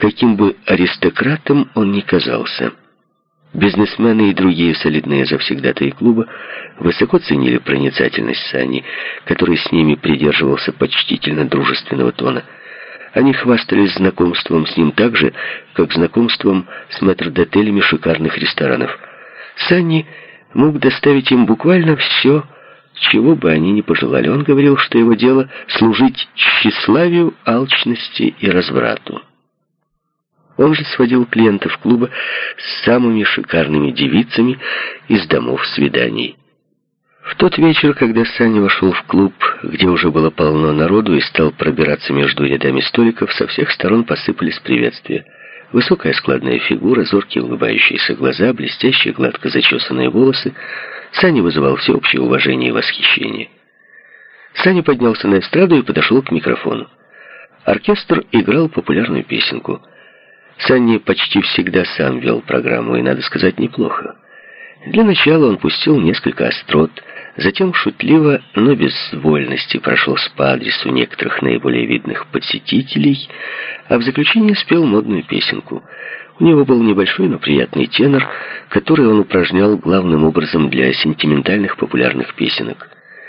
каким бы аристократом он ни казался. Бизнесмены и другие солидные завсегдатаи клуба высоко ценили проницательность Санни, который с ними придерживался почтительно дружественного тона. Они хвастались знакомством с ним так же, как знакомством с метрдотелями шикарных ресторанов. Санни мог доставить им буквально все, чего бы они ни пожелали. Он говорил, что его дело — служить тщеславию, алчности и разврату. Он же сводил клиентов клуба с самыми шикарными девицами из домов свиданий. В тот вечер, когда Саня вошел в клуб, где уже было полно народу, и стал пробираться между рядами столиков, со всех сторон посыпались приветствия. Высокая складная фигура, зоркие улыбающиеся глаза, блестящие гладко зачесанные волосы. Саня вызывал всеобщее уважение и восхищение. Саня поднялся на эстраду и подошел к микрофону. Оркестр играл популярную песенку. Санни почти всегда сам вел программу, и, надо сказать, неплохо. Для начала он пустил несколько острот, затем шутливо, но без вольности прошелся по адресу некоторых наиболее видных посетителей, а в заключение спел модную песенку. У него был небольшой, но приятный тенор, который он упражнял главным образом для сентиментальных популярных песенок.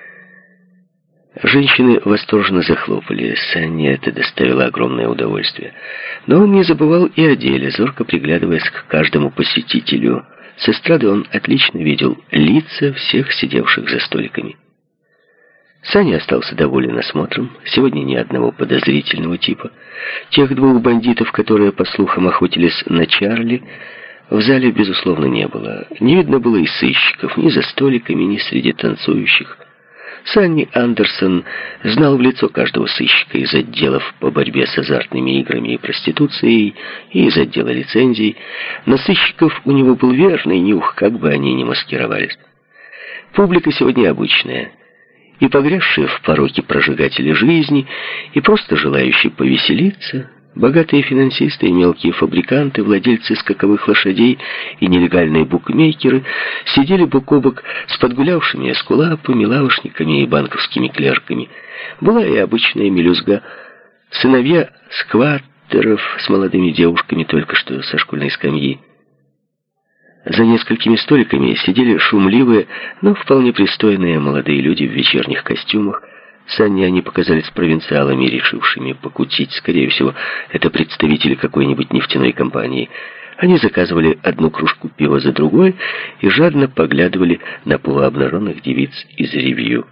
Женщины восторженно захлопали. Санне это доставило огромное удовольствие. Но он не забывал и о деле, зорко приглядываясь к каждому посетителю. С эстрады он отлично видел лица всех сидевших за столиками. Саня остался доволен осмотром. Сегодня ни одного подозрительного типа. Тех двух бандитов, которые, по слухам, охотились на Чарли, в зале, безусловно, не было. Не видно было и сыщиков ни за столиками, ни среди танцующих. Санни Андерсон знал в лицо каждого сыщика из отделов по борьбе с азартными играми и проституцией, и из отдела лицензий. На сыщиков у него был верный нюх, как бы они ни маскировались. Публика сегодня обычная. И погрязшие в пороке прожигатели жизни, и просто желающие повеселиться. Богатые финансисты и мелкие фабриканты, владельцы скаковых лошадей и нелегальные букмекеры сидели бок о бок с подгулявшими эскулапами, лавочниками и банковскими клерками. Была и обычная мелюзга. Сыновья скваттеров с молодыми девушками только что со школьной скамьи. За несколькими столиками сидели шумливые, но вполне пристойные молодые люди в вечерних костюмах. Санне они показались провинциалами, решившими покутить. Скорее всего, это представители какой-нибудь нефтяной компании. Они заказывали одну кружку пива за другой и жадно поглядывали на полуобнаженных девиц из ревью.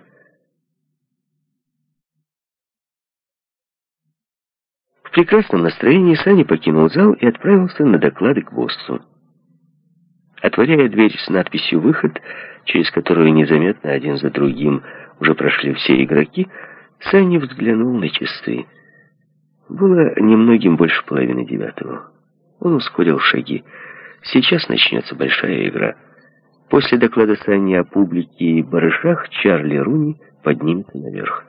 В прекрасном настроении Саня покинул зал и отправился на доклады к боссу. Отворяя дверь с надписью «Выход», через которую незаметно один за другим уже прошли все игроки, Саня взглянул на часы. Было немногим больше половины девятого. Он ускорил шаги. Сейчас начнется большая игра. После доклада Санни о публике и барышах Чарли Руни поднимется наверх.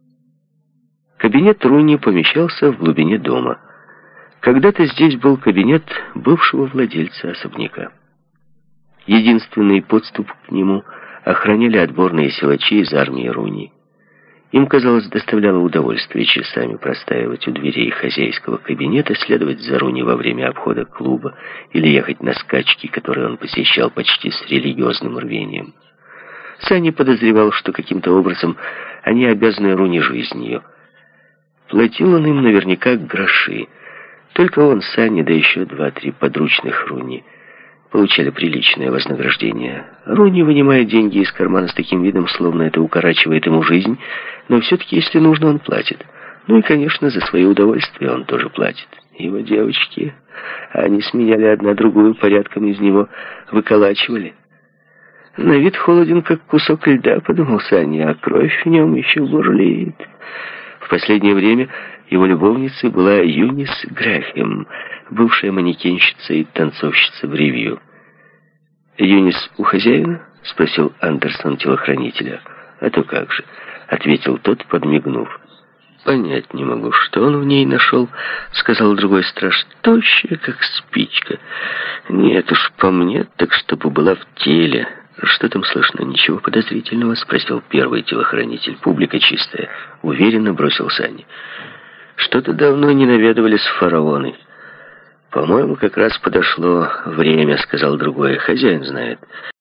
Кабинет Руни помещался в глубине дома. Когда-то здесь был кабинет бывшего владельца особняка. Единственный подступ к нему охраняли отборные силачи из армии Руни. Им, казалось, доставляло удовольствие часами простаивать у дверей хозяйского кабинета, следовать за Руни во время обхода клуба или ехать на скачки, которые он посещал почти с религиозным рвением. Санни подозревал, что каким-то образом они обязаны Руни жизнью. Платил он им наверняка гроши. Только он, Санни, да еще 2-3 подручных Руни получали приличное вознаграждение. Руни вынимает деньги из кармана с таким видом, словно это укорачивает ему жизнь, но все-таки, если нужно, он платит. Ну и, конечно, за свое удовольствие он тоже платит. Его девочки, они сменяли одна другую, порядком из него выколачивали. На вид холоден, как кусок льда, подумал Саня, а кровь в нем еще бурлит. В последнее время его любовницей была Юнис Грэхэм, бывшая манекенщица и танцовщица в ревью. «Юнис у хозяина?» — спросил Андерсон телохранителя. «А то как же», — ответил тот, подмигнув. «Понять не могу, что он в ней нашел», — сказал другой страж. «Тощая, как спичка. Нет уж, по мне, так чтобы была в теле». «Что там слышно? Ничего подозрительного?» — спросил первый телохранитель. «Публика чистая», — уверенно бросил Санни. «Что-то давно не наведывались фараоны. «По-моему, как раз подошло время», — сказал другой. «Хозяин знает».